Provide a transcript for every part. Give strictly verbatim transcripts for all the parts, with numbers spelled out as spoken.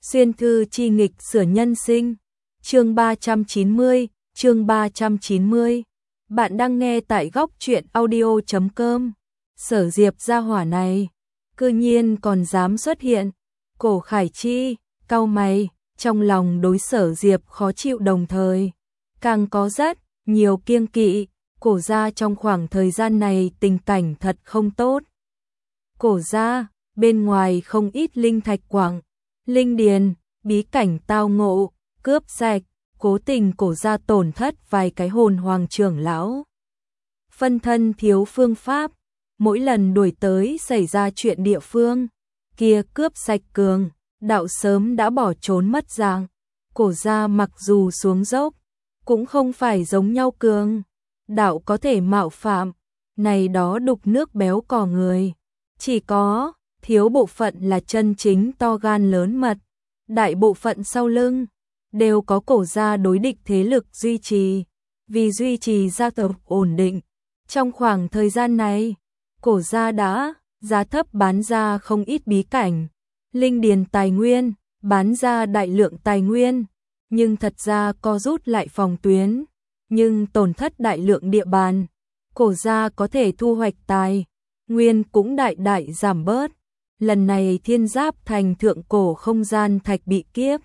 Xuyên thư chi nghịch sửa nhân sinh. Chương ba trăm chín mươi, chương ba trăm chín mươi. Bạn đang nghe tại góc truyện audio chấm com. Sở Diệp gia hỏa này, cư nhiên còn dám xuất hiện. Cổ Khải Chi cau mày, trong lòng đối Sở Diệp khó chịu đồng thời càng có rất nhiều kiêng kỵ. Cổ gia trong khoảng thời gian này tình cảnh thật không tốt. Cổ gia bên ngoài không ít linh thạch quặng, linh điền, bí cảnh tao ngộ, cướp sạch, cố tình cổ gia tổn thất vài cái hồn hoàng trưởng lão. Phân thân thiếu phương pháp, mỗi lần đuổi tới xảy ra chuyện địa phương, kia cướp sạch cường, đạo sớm đã bỏ trốn mất dạng. Cổ gia mặc dù xuống dốc, cũng không phải giống nhau cường, đạo có thể mạo phạm, này đó đục nước béo cò người. Chỉ có thiếu bộ phận là chân chính to gan lớn mật, đại bộ phận sau lưng đều có cổ gia đối địch thế lực duy trì, vì duy trì gia tộc ổn định. Trong khoảng thời gian này, cổ gia đã giá thấp bán ra không ít bí cảnh, linh điền tài nguyên, bán ra đại lượng tài nguyên, nhưng thật ra co rút lại phòng tuyến, nhưng tổn thất đại lượng địa bàn, cổ gia có thể thu hoạch tài nguyên cũng đại đại giảm bớt. Lần này Thiên Giáp Thành thượng cổ không gian thạch bị kiếp.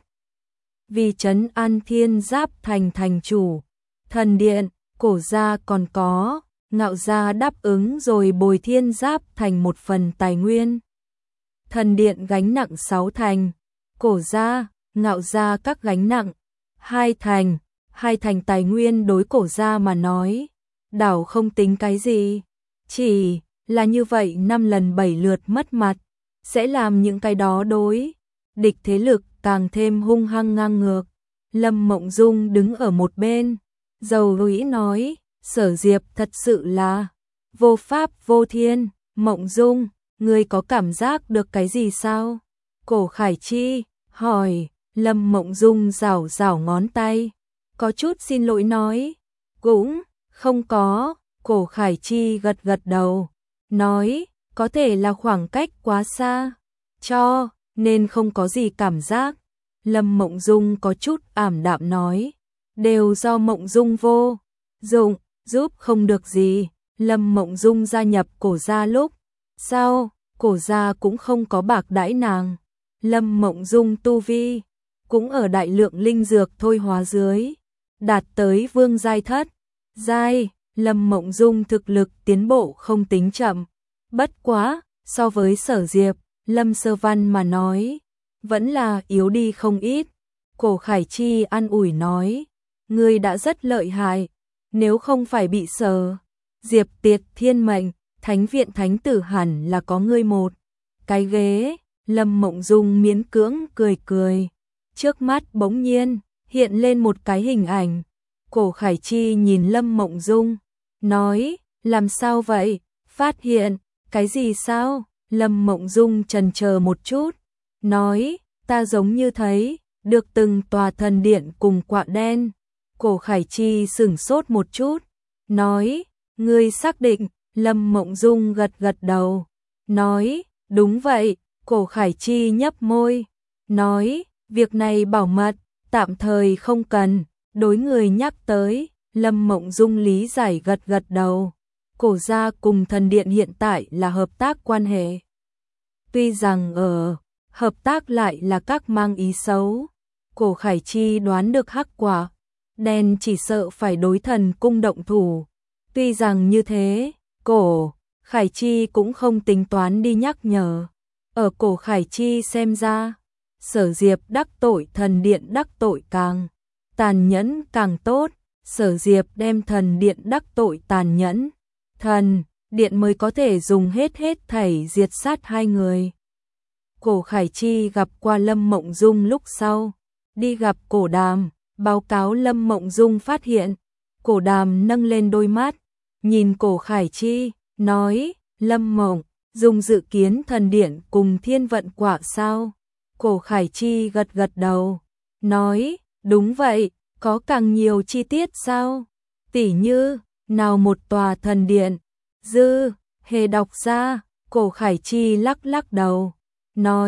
Vì trấn an Thiên Giáp Thành thành chủ, thần điện, cổ gia còn có, ngạo gia đáp ứng rồi bồi Thiên Giáp Thành một phần tài nguyên. Thần điện gánh nặng sáu thành, cổ gia, ngạo gia các gánh nặng hai thành, hai thành tài nguyên đối cổ gia mà nói, đảo không tính cái gì, chỉ là như vậy năm lần bảy lượt mất mặt, sẽ làm những cái đó đối địch thế lực càng thêm hung hăng ngang ngược. Lâm Mộng Dung đứng ở một bên, dầu rũi nói, Sở Diệp thật sự là vô pháp vô thiên. Mộng Dung, ngươi có cảm giác được cái gì sao? Cổ Khải Chi hỏi. Lâm Mộng Dung rảo rảo ngón tay, có chút xin lỗi nói, cũng không có. Cổ Khải Chi gật gật đầu, nói, có thể là khoảng cách quá xa, cho nên không có gì cảm giác. Lâm Mộng Dung có chút ảm đạm nói, đều do Mộng Dung vô dụng, giúp không được gì. Lâm Mộng Dung gia nhập cổ gia lúc sau, cổ gia cũng không có bạc đãi nàng. Lâm Mộng Dung tu vi cũng ở đại lượng linh dược thôi hóa dưới, đạt tới vương giai thất giai. Lâm Mộng Dung thực lực tiến bộ không tính chậm, bất quá so với Sở Diệp, Lâm Sơ Văn mà nói, vẫn là yếu đi không ít. Cổ Khải Chi an ủi nói, ngươi đã rất lợi hại, nếu không phải bị Sở Diệp tiệt thiên mệnh, thánh viện thánh tử hẳn là có ngươi một cái ghế. Lâm Mộng Dung miễn cưỡng cười cười, trước mắt bỗng nhiên hiện lên một cái hình ảnh. Cổ Khải Chi nhìn Lâm Mộng Dung, nói, làm sao vậy, phát hiện cái gì sao? Lâm Mộng Dung chần chờ một chút, nói, ta giống như thấy được từng tòa thần điện cùng quạ đen. Cổ Khải Chi sửng sốt một chút, nói, ngươi xác định? Lâm Mộng Dung gật gật đầu, nói, đúng vậy. Cổ Khải Chi nhấp môi, nói, việc này bảo mật, tạm thời không cần đối người nhắc tới. Lâm Mộng Dung lý giải gật gật đầu. Cổ gia cùng thần điện hiện tại là hợp tác quan hệ, tuy rằng ở hợp tác lại là các mang ý xấu. Cổ Khải Chi đoán được hắc quả đen chỉ sợ phải đối thần cung động thủ, tuy rằng như thế, Cổ Khải Chi cũng không tính toán đi nhắc nhở. Ở Cổ Khải Chi xem ra, Sở Diệp đắc tội thần điện đắc tội càng tàn nhẫn càng tốt. Sở Diệp đem thần điện đắc tội tàn nhẫn, thần điện mới có thể dùng hết hết thảy diệt sát hai người. Cổ Khải Chi gặp qua Lâm Mộng Dung lúc sau, đi gặp Cổ Đàm, báo cáo. Lâm Mộng Dung phát hiện, Cổ Đàm nâng lên đôi mắt, nhìn Cổ Khải Chi, nói, Lâm Mộng Dung dự kiến thần điện cùng thiên vận quả sao? Cổ Khải Chi gật gật đầu, nói, đúng vậy. Có càng nhiều chi tiết sao? Tỉ như, nào một tòa thần điện? Dư hề đọc ra. Cổ Khải Chi lắc lắc đầu, nói,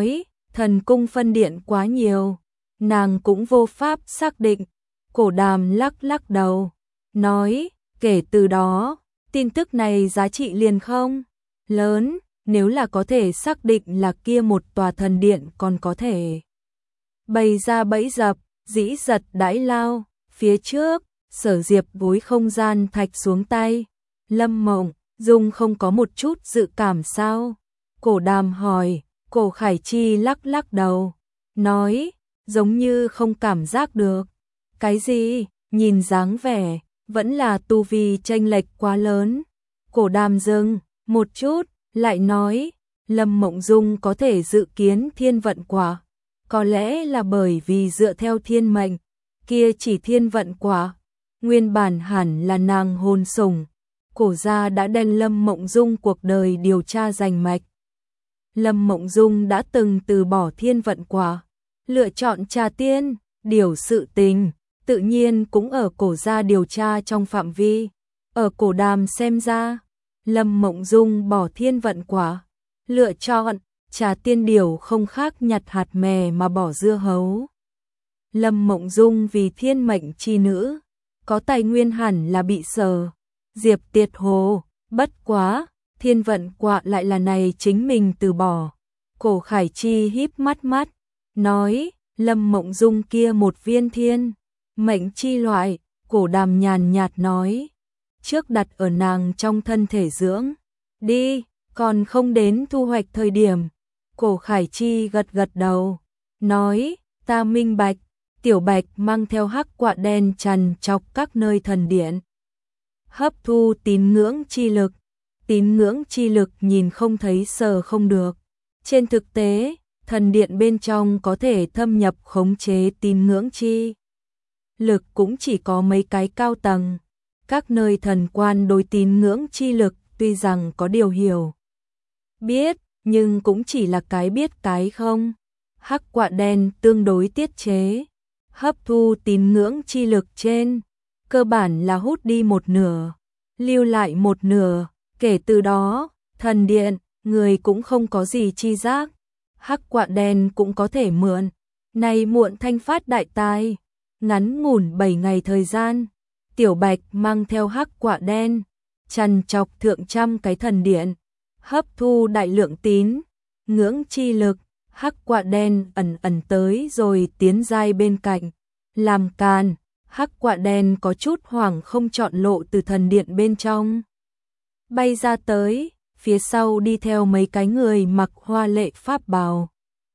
thần cung phân điện quá nhiều, nàng cũng vô pháp xác định. Cổ Đàm lắc lắc đầu, nói, kể từ đó, tin tức này giá trị liền không lớn, nếu là có thể xác định là kia một tòa thần điện còn có thể bày ra bẫy dập, dĩ giật đãi lao, phía trước, Sở Diệp bối không gian thạch xuống tay. Lâm Mộng Dung không có một chút dự cảm sao? Cổ Đàm hỏi. Cổ Khải Chi lắc lắc đầu, nói, giống như không cảm giác được. Cái gì? Nhìn dáng vẻ, vẫn là tu vi chênh lệch quá lớn. Cổ Đàm dừng một chút, lại nói, Lâm Mộng Dung có thể dự kiến thiên vận quả, có lẽ là bởi vì dựa theo thiên mệnh, kia chỉ thiên vận quả, nguyên bản hẳn là nàng hồn sủng. Cổ gia đã đem Lâm Mộng Dung cuộc đời điều tra rành mạch. Lâm Mộng Dung đã từng từ bỏ thiên vận quả, lựa chọn trà tiên, điều sự tình, tự nhiên cũng ở cổ gia điều tra trong phạm vi. Ở Cổ Đàm xem ra, Lâm Mộng Dung bỏ thiên vận quả, lựa chọn trà tiên điều không khác nhặt hạt mè mà bỏ dưa hấu. Lâm Mộng Dung vì thiên mệnh chi nữ, có tài nguyên hẳn là bị Sở Diệp tiệt hồ, bất quá, thiên vận quả lại là này chính mình từ bỏ. Cổ Khải Chi híp mắt mắt, nói, Lâm Mộng Dung kia một viên thiên mệnh chi loại. Cổ Đàm nhàn nhạt nói, trước đặt ở nàng trong thân thể dưỡng đi, còn không đến thu hoạch thời điểm. Cổ Khải Chi gật gật đầu, nói, ta minh bạch. Tiểu Bạch mang theo hắc quạ đen trằn trọc các nơi thần điện, hấp thu tín ngưỡng chi lực. Tín ngưỡng chi lực nhìn không thấy sờ không được. Trên thực tế, thần điện bên trong có thể thâm nhập khống chế tín ngưỡng chi lực cũng chỉ có mấy cái cao tầng. Các nơi thần quan đối tín ngưỡng chi lực tuy rằng có điều hiểu biết, nhưng cũng chỉ là cái biết cái không. Hắc quạ đen tương đối tiết chế, hấp thu tín ngưỡng chi lực trên, cơ bản là hút đi một nửa, lưu lại một nửa. Kể từ đó, thần điện, người cũng không có gì chi giác. Hắc quạ đen cũng có thể mượn này muộn thanh phát đại tài. Ngắn ngủn bảy ngày thời gian, Tiểu Bạch mang theo hắc quạ đen, trằn trọc thượng trăm cái thần điện, hấp thu đại lượng tín ngưỡng chi lực. Hắc quạ đen ẩn ẩn tới rồi tiến giai bên cạnh, làm càn. Hắc quạ đen có chút hoảng không chọn lộ từ thần điện bên trong bay ra tới, phía sau đi theo mấy cái người mặc hoa lệ pháp bào.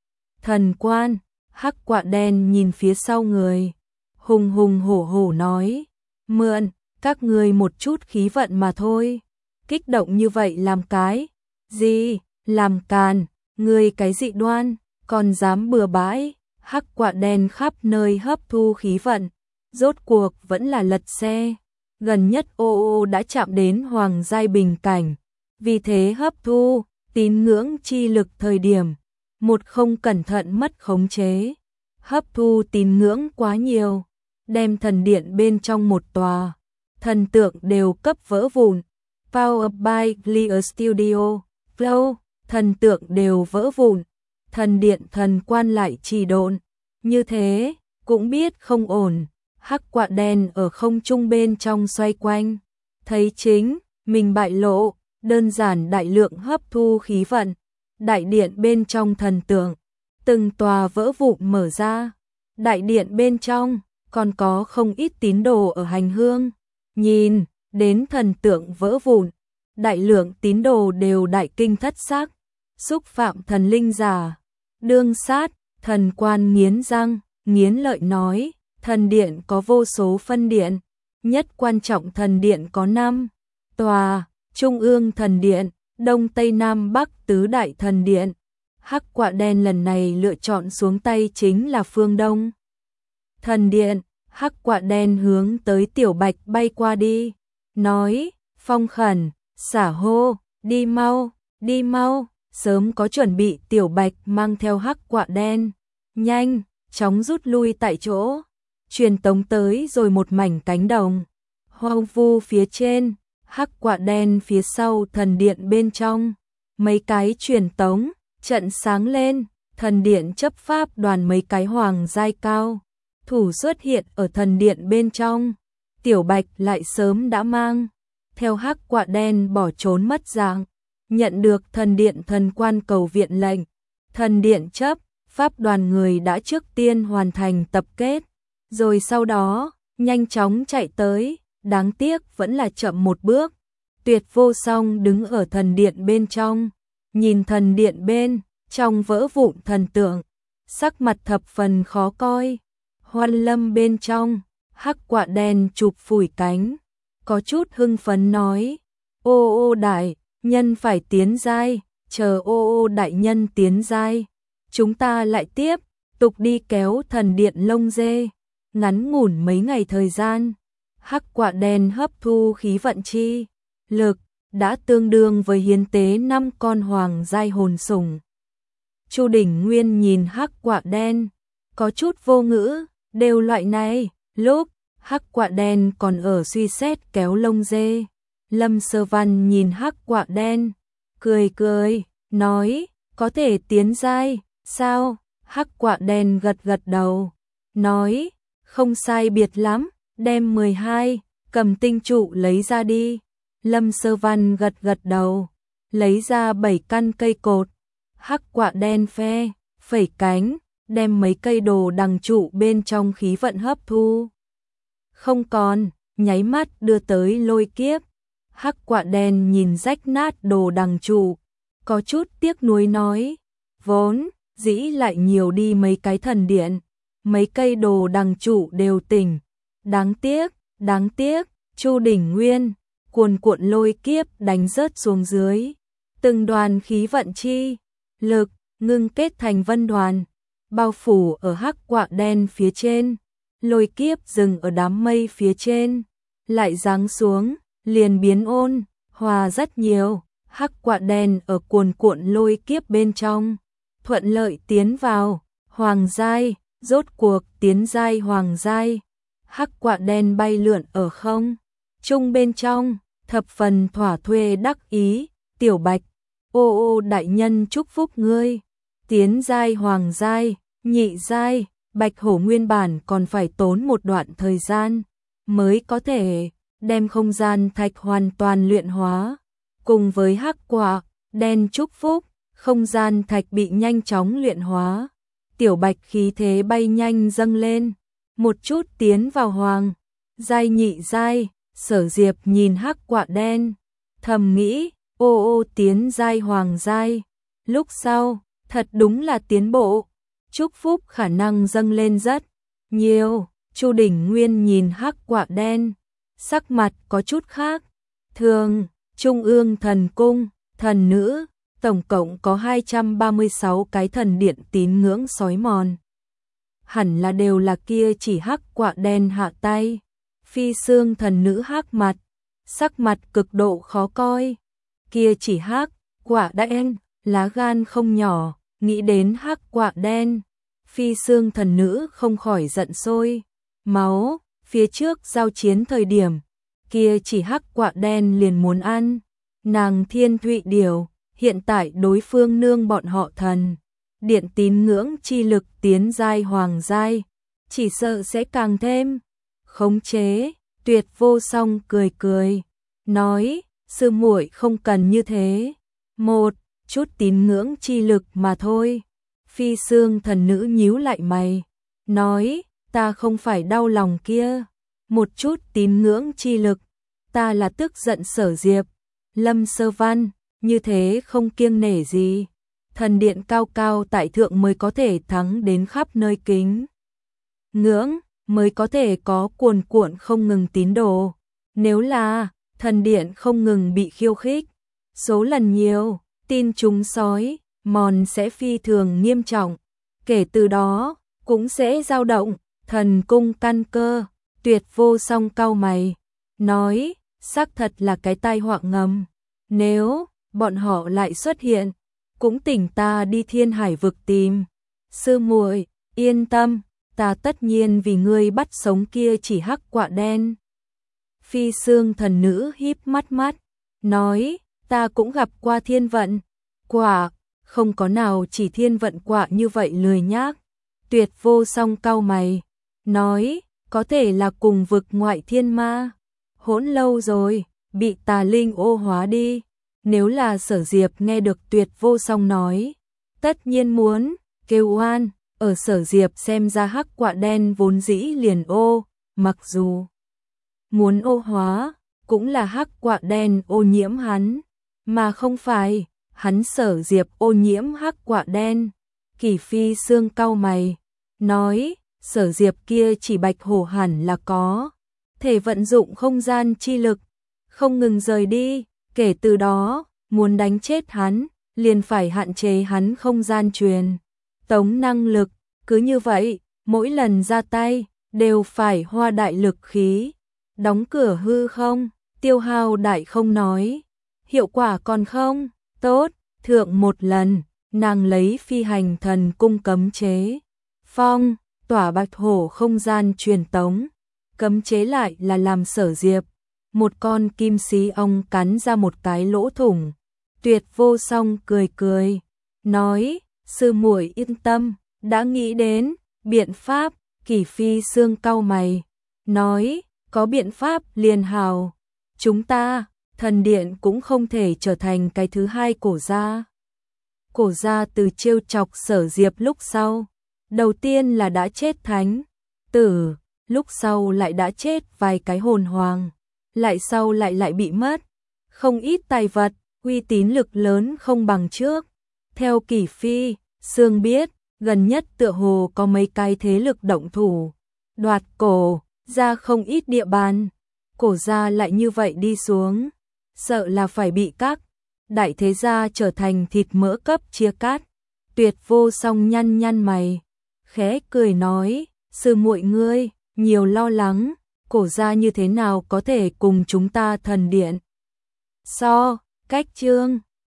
Thần quan, hắc quạ đen nhìn phía sau người, hùng hùng hổ hổ nói, mượn các người một chút khí vận mà thôi. Kích động như vậy làm cái gì? Làm càn, người cái dị đoan, còn dám bừa bãi. Hắc quạ đen khắp nơi hấp thu khí vận, rốt cuộc vẫn là lật xe. Gần nhất ô ô đã chạm đến hoàng giai bình cảnh, vì thế hấp thu tín ngưỡng chi lực thời điểm, một không cẩn thận mất khống chế, hấp thu tín ngưỡng quá nhiều, đem thần điện bên trong một tòa thần tượng đều cấp vỡ vụn. Power by Clear Studio, Flow, thần tượng đều vỡ vụn, thần điện thần quan lại trì độn, như thế cũng biết không ổn. Hắc quạ đen ở không trung bên trong xoay quanh, thấy chính mình bại lộ, đơn giản đại lượng hấp thu khí vận, đại điện bên trong thần tượng, từng tòa vỡ vụn mở ra. Đại điện bên trong còn có không ít tín đồ ở hành hương, nhìn đến thần tượng vỡ vụn, đại lượng tín đồ đều đại kinh thất sắc, xúc phạm thần linh giả. Đương sát, thần quan nghiến răng, nghiến lợi nói, thần điện có vô số phân điện, nhất quan trọng thần điện có năm tòa, trung ương thần điện, đông tây nam bắc tứ đại thần điện. Hắc quạ đen lần này lựa chọn xuống tay chính là phương đông thần điện. Hắc quạ đen hướng tới Tiểu Bạch bay qua đi, nói, phong khẩn, xả hô, đi mau, đi mau. Sớm có chuẩn bị, Tiểu Bạch mang theo hắc quạ đen, nhanh chóng rút lui tại chỗ, truyền tống tới rồi một mảnh cánh đồng hoang vu phía trên. Hắc quạ đen phía sau thần điện bên trong, mấy cái truyền tống trận sáng lên, thần điện chấp pháp đoàn mấy cái hoàng giai cao thủ xuất hiện ở thần điện bên trong. Tiểu Bạch lại sớm đã mang theo hắc quạ đen bỏ trốn mất dạng, nhận được thần điện thần quan cầu viện lệnh. Thần điện chấp pháp đoàn người đã trước tiên hoàn thành tập kết, rồi sau đó nhanh chóng chạy tới, đáng tiếc vẫn là chậm một bước. Tuyệt Vô Song đứng ở thần điện bên trong, nhìn thần điện bên trong vỡ vụn thần tượng, sắc mặt thập phần khó coi. Hoan Lâm bên trong, hắc quạ đen chụp phủi cánh, có chút hưng phấn nói: ô ô đại nhân phải tiến giai, chờ ô ô đại nhân tiến giai, chúng ta lại tiếp tục đi kéo thần điện lông dê. Ngắn ngủn mấy ngày thời gian, hắc quạ đen hấp thu khí vận chi lực đã tương đương với hiến tế năm con hoàng giai hồn sủng. Chu Đỉnh Nguyên nhìn hắc quạ đen, có chút vô ngữ, đều loại này, lúc hắc quạ đen còn ở suy xét kéo lông dê. Lâm Sơ Văn nhìn hắc quạ đen, cười cười, nói: có thể tiến giai, sao? Hắc quạ đen gật gật đầu, nói: không sai biệt lắm, đem mười hai cầm tinh trụ lấy ra đi. Lâm Sơ Văn gật gật đầu, lấy ra bảy căn cây cột. Hắc quạ đen phe phẩy cánh, đem mấy cây đồ đằng trụ bên trong khí vận hấp thu không còn, nháy mắt đưa tới lôi kiếp. Hắc quạ đen nhìn rách nát đồ đằng trụ, có chút tiếc nuối nói: vốn dĩ lại nhiều đi mấy cái thần điện, mấy cây đồ đằng trụ đều tỉnh, đáng tiếc, đáng tiếc. Chu Đỉnh Nguyên cuồn cuộn lôi kiếp đánh rớt xuống dưới, từng đoàn khí vận chi lực ngưng kết thành vân đoàn, bao phủ ở hắc quạ đen phía trên. Lôi kiếp dừng ở đám mây phía trên, lại giáng xuống, liền biến ôn hòa rất nhiều. Hắc quạ đen ở cuồn cuộn lôi kiếp bên trong, thuận lợi tiến vào hoàng giai, rốt cuộc tiến giai hoàng giai. Hắc quạ đen bay lượn ở không trung bên trong, thập phần thỏa thuê đắc ý. Tiểu Bạch, ô ô đại nhân chúc phúc ngươi tiến giai hoàng giai, nhị giai. Bạch hổ nguyên bản còn phải tốn một đoạn thời gian mới có thể đem không gian thạch hoàn toàn luyện hóa. Cùng với hắc quạ đen chúc phúc, không gian thạch bị nhanh chóng luyện hóa. Tiểu Bạch khí thế bay nhanh dâng lên, một chút tiến vào hoàng giai nhị giai. Sở Diệp nhìn hắc quạ đen, thầm nghĩ: ô ô tiến giai hoàng giai, lúc sau thật đúng là tiến bộ, chúc phúc khả năng dâng lên rất nhiều. Chu Đỉnh Nguyên nhìn hắc quạ đen, sắc mặt có chút khác thường. Trung ương thần cung, thần nữ, tổng cộng có hai trăm ba mươi sáu cái thần điện tín ngưỡng sói mòn. Hẳn là đều là kia chỉ hắc quạ đen hạ tay. Phi xương thần nữ hắc mặt, sắc mặt cực độ khó coi. Kia chỉ hắc quạ đen, lá gan không nhỏ, nghĩ đến hắc quạ đen. Phi xương thần nữ không khỏi giận sôi máu. Phía trước giao chiến thời điểm, kia chỉ hắc quạ đen liền muốn ăn nàng Thiên Thụy Điểu. Hiện tại đối phương nương bọn họ thần điện tín ngưỡng chi lực tiến giai hoàng giai, chỉ sợ sẽ càng thêm khống chế. Tuyệt Vô Song cười cười, nói: sư muội không cần như thế, một chút tín ngưỡng chi lực mà thôi. Phi xương thần nữ nhíu lại mày, nói: ta không phải đau lòng kia một chút tín ngưỡng chi lực, ta là tức giận Sở Diệp, Lâm Sơ Văn, như thế không kiêng nể gì. Thần điện cao cao tại thượng mới có thể thắng đến khắp nơi kính ngưỡng, mới có thể có cuồn cuộn không ngừng tín đồ. Nếu là thần điện không ngừng bị khiêu khích, số lần nhiều, tin chúng sói mòn sẽ phi thường nghiêm trọng, kể từ đó cũng sẽ dao động thần cung căn cơ. Tuyệt Vô Song cau mày, nói: xác thật là cái tai họa ngầm, nếu bọn họ lại xuất hiện, cũng tỉnh ta đi Thiên Hải vực tìm. Sư muội yên tâm, ta tất nhiên vì ngươi bắt sống kia chỉ hắc quạ đen. Phi xương thần nữ híp mắt mắt, nói: ta cũng gặp qua thiên vận quả, không có nào chỉ thiên vận quạ như vậy lười nhác. Tuyệt Vô Song cau mày, nói, có thể là cùng vực ngoại thiên ma, hỗn lâu rồi, bị tà linh ô hóa đi. Nếu là Sở Diệp nghe được Tuyệt Vô Song nói, tất nhiên muốn kêu oan, ở Sở Diệp xem ra hắc quạ đen vốn dĩ liền ô, mặc dù muốn ô hóa, cũng là hắc quạ đen ô nhiễm hắn, mà không phải hắn Sở Diệp ô nhiễm hắc quạ đen. Kỷ Phi Sương cau mày, nói, Sở Diệp kia chỉ bạch hổ hẳn là có thể vận dụng không gian chi lực, không ngừng rời đi, kể từ đó, muốn đánh chết hắn, liền phải hạn chế hắn không gian truyền tống năng lực, cứ như vậy, mỗi lần ra tay, đều phải hoa đại lực khí, đóng cửa hư không, tiêu hao đại không nói, hiệu quả còn không tốt. Thượng một lần, nàng lấy phi hành thần cung cấm chế, phong, tỏa bạch hổ không gian truyền tống, cấm chế lại là làm Sở Diệp một con kim xí ong cắn ra một cái lỗ thủng. Tuyệt Vô Song cười cười, nói, sư muội yên tâm, đã nghĩ đến biện pháp. Kỷ Phi Sương cau mày, nói, có biện pháp liền hào, chúng ta, thần điện cũng không thể trở thành cái thứ hai cổ gia. Cổ gia từ trêu chọc Sở Diệp lúc sau, đầu tiên là đã chết thánh tử, lúc sau lại đã chết vài cái hồn hoàng, lại sau lại lại bị mất không ít tài vật, uy tín lực lớn không bằng trước. Theo Kỷ Phi Sương biết, gần nhất tựa hồ có mấy cái thế lực động thủ, đoạt cổ ra không ít địa bàn, cổ gia lại như vậy đi xuống, sợ là phải bị các đại thế gia trở thành thịt mỡ cấp chia cắt. Tuyệt Vô Song nhăn nhăn mày, khẽ cười nói, sư muội ngươi nhiều lo lắng, cổ gia như thế nào có thể cùng chúng ta thần điện so, cách chương